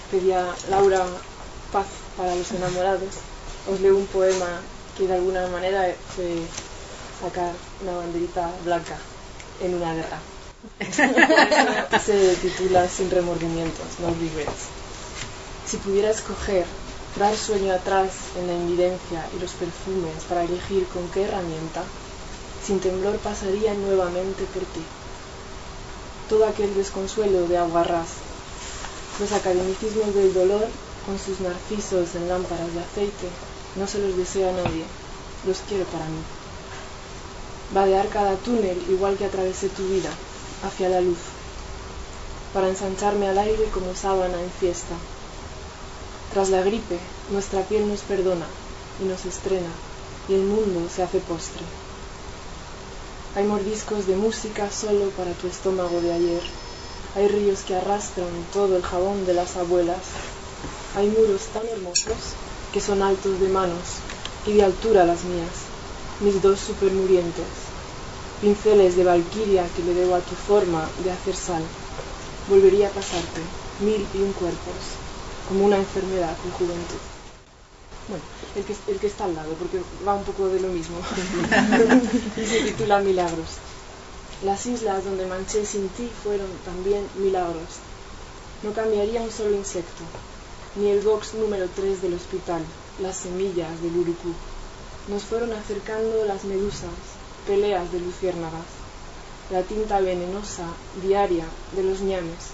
pedía Laura paz para los enamorados, os leo un poema que de alguna manera fue sacar una banderita blanca en una guerra. Se titula Sin remordimientos, no regrets. Si pudiera escoger dar sueño atrás en la invidencia y los perfumes para elegir con qué herramienta, sin temblor pasaría nuevamente por ti. Todo aquel desconsuelo de aguarrás, los academicismos del dolor con sus narcisos en lámparas de aceite, no se los deseo a nadie, los quiero para mí. Vadear cada túnel igual que atravesé tu vida, hacia la luz, para ensancharme al aire como sábana en fiesta. Tras la gripe, nuestra piel nos perdona y nos estrena, y el mundo se hace postre. Hay mordiscos de música solo para tu estómago de ayer. Hay ríos que arrastran todo el jabón de las abuelas. Hay muros tan hermosos que son altos de manos y de altura las mías, mis dos supermurientes. Pinceles de valquiria que le debo a tu forma de hacer sal. Volvería a pasarte 1001 cuerpos, como una enfermedad en juventud. Bueno, el que está al lado, porque va un poco de lo mismo. Y se titula Milagros. Las islas donde manché sin ti fueron también milagros. No cambiaría un solo insecto, ni el box número 3 del hospital, las semillas del urucú. Nos fueron acercando las medusas, peleas de luciérnagas, la tinta venenosa diaria de los ñames.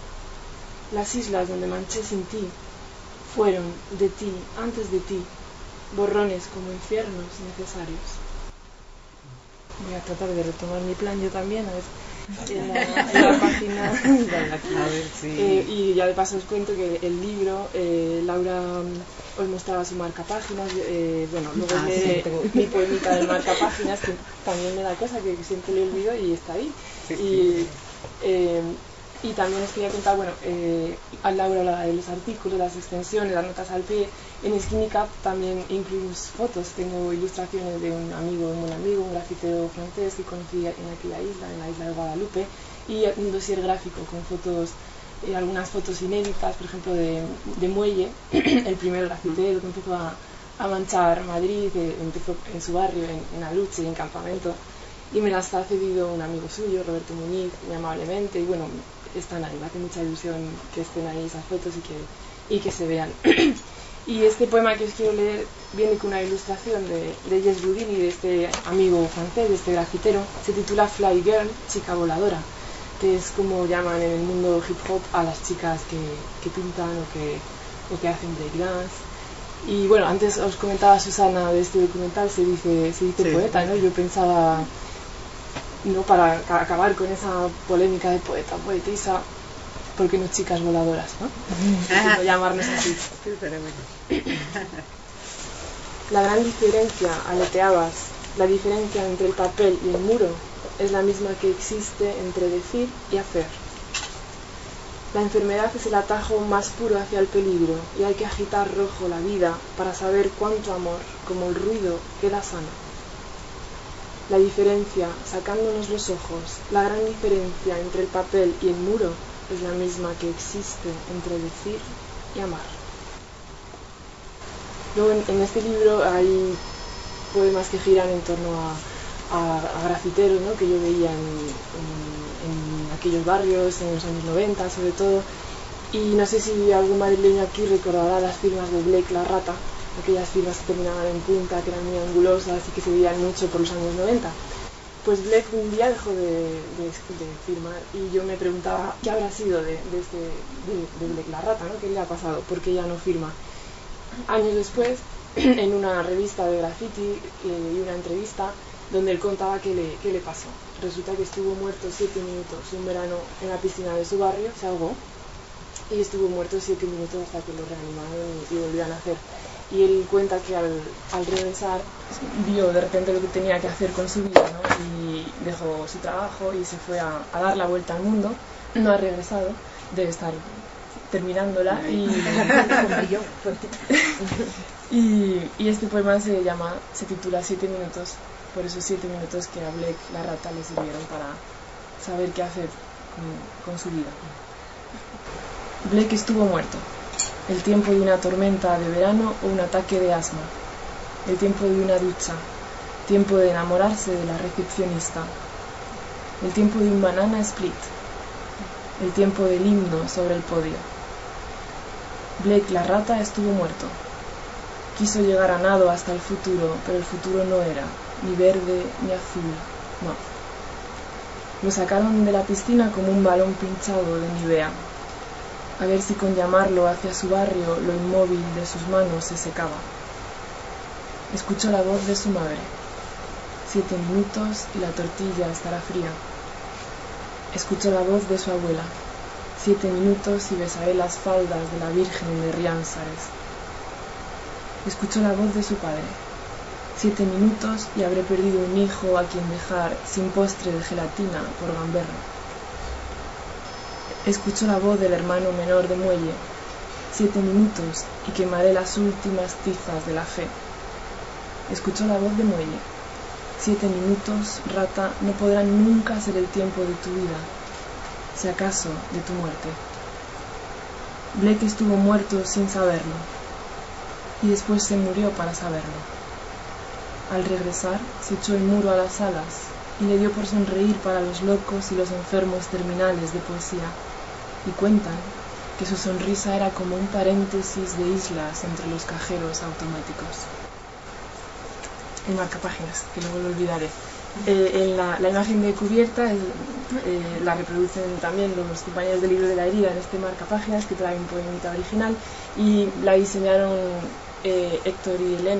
Las islas donde manché sin ti fueron de ti, antes de ti, borrones como infiernos necesarios. Voy a tratar de retomar mi plan yo también, a ver, en la página. A ver, sí. Y ya de paso os cuento que el libro, Laura os mostraba su marcapáginas, bueno, luego tengo mi poemita del marcapáginas, que también me da cosa, que siempre le olvido y está ahí. Sí. Y también os quería contar, bueno, a Laura la de los artículos, las extensiones, las notas al pie. En Skinny Cap también incluimos fotos, tengo ilustraciones de un buen amigo, un grafitero francés que conocí en aquella isla, en la isla de Guadalupe, y un dossier gráfico con fotos, algunas fotos inéditas, por ejemplo, de Muelle, el primer grafitero que empezó a manchar Madrid, empezó en su barrio, en Aluche, en Campamento, y me las ha cedido un amigo suyo, Roberto Muñiz, muy amablemente, y bueno, están ahí, me hace mucha ilusión que estén ahí esas fotos y que se vean. Y este poema que os quiero leer viene con una ilustración de Jess Rudini, de este amigo francés, de este grafitero. Se titula Fly Girl, chica voladora, que es como llaman en el mundo hip hop a las chicas que pintan o que hacen breakdance. Y bueno, antes os comentaba Susana de este documental, se dice sí. Poeta, ¿no? Yo pensaba, no, para acabar con esa polémica de poeta, poetisa, ¿por qué no chicas voladoras, no? Como llamarnos así. La gran diferencia, aleteabas, la diferencia entre el papel y el muro es la misma que existe entre decir y hacer. La enfermedad es el atajo más puro hacia el peligro y hay que agitar rojo la vida para saber cuánto amor, como el ruido, queda sano. La diferencia, sacándonos los ojos, la gran diferencia entre el papel y el muro es la misma que existe entre decir y amar. Luego en este libro hay poemas que giran en torno a grafiteros, ¿no? Que yo veía en aquellos barrios en los años 90 sobre todo, y no sé si algún madrileño aquí recordará las firmas de Blake la Rata, aquellas firmas que terminaban en punta, que eran muy angulosas y que se veían mucho por los años 90. Pues Blake un día dejó de firmar y yo me preguntaba qué habrá sido de Blake la Rata, ¿no? ¿Qué le ha pasado? ¿Por qué ya no firma? Años después, en una revista de graffiti, le di una entrevista donde él contaba qué le pasó. Resulta que estuvo muerto 7 minutos un verano en la piscina de su barrio, se ahogó y estuvo muerto 7 minutos hasta que lo reanimaron y volvió a nacer. Y él cuenta que al regresar vio de repente lo que tenía que hacer con su vida, ¿no? Y dejó su trabajo y se fue a dar la vuelta al mundo. No ha regresado, debe estar terminándola y este poema se titula 7 minutos, por esos 7 minutos que a Blake la Rata le sirvieron para saber qué hacer con su vida. Blake estuvo muerto, el tiempo de una tormenta de verano o un ataque de asma, el tiempo de una ducha, tiempo de enamorarse de la recepcionista, el tiempo de un banana split, el tiempo del himno sobre el podio. Blake la rata estuvo muerto. Quiso llegar a nado hasta el futuro, pero el futuro no era ni verde ni azul, no. Lo sacaron de la piscina como un balón pinchado de Nivea, a ver si con llamarlo hacia su barrio lo inmóvil de sus manos se secaba. Escuchó la voz de su madre. 7 minutos y la tortilla estará fría. Escuchó la voz de su abuela. 7 minutos y besaré las faldas de la Virgen de Riánsares. Escuchó la voz de su padre. 7 minutos y habré perdido un hijo a quien dejar sin postre de gelatina por gamberro. Escuchó la voz del hermano menor de Muelle. 7 minutos y quemaré las últimas tizas de la fe. Escuchó la voz de Muelle. 7 minutos, rata, no podrán nunca ser el tiempo de tu vida, si acaso de tu muerte. Blake estuvo muerto sin saberlo, y después se murió para saberlo. Al regresar, se echó el muro a las alas y le dio por sonreír para los locos y los enfermos terminales de poesía, y cuentan que su sonrisa era como un paréntesis de islas entre los cajeros automáticos. El marcapáginas, que luego lo olvidaré. La imagen de cubierta la reproducen también los compañeros del libro de la herida en este marcapáginas, que trae un poemita original, y la diseñaron Héctor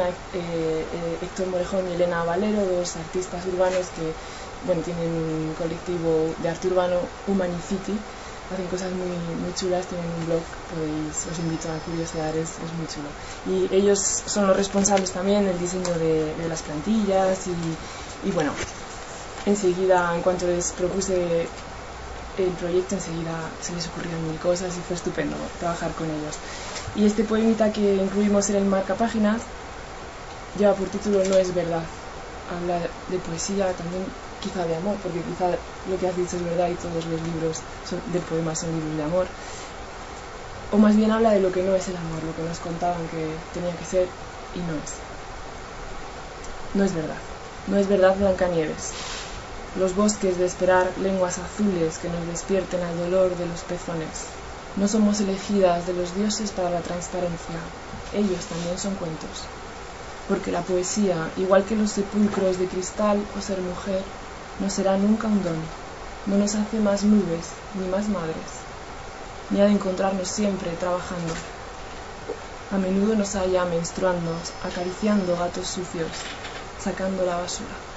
Morejón y Elena Valero, dos artistas urbanos que tienen un colectivo de arte urbano, Humanicity. Hacen cosas muy chulas, tienen un blog, os invito a curiosear, es muy chulo. Y ellos son los responsables también del diseño de las plantillas y bueno, enseguida, en cuanto les propuse el proyecto, enseguida se les ocurrieron mil cosas y fue estupendo trabajar con ellos. Y este poemita que incluimos en el marcapáginas lleva por título No es verdad. Habla de poesía, también quizá de amor, porque quizá lo que has dicho es verdad y todos los libros de poemas son libros de amor. O más bien habla de lo que no es el amor, lo que nos contaban que tenía que ser y no es. No es verdad. No es verdad, Blancanieves. Los bosques de esperar lenguas azules que nos despierten al dolor de los pezones. No somos elegidas de los dioses para la transparencia. Ellos también son cuentos. Porque la poesía, igual que los sepulcros de cristal o ser mujer, no será nunca un don, no nos hace más nubes ni más madres, ni ha de encontrarnos siempre trabajando. A menudo nos halla menstruando, acariciando gatos sucios, sacando la basura.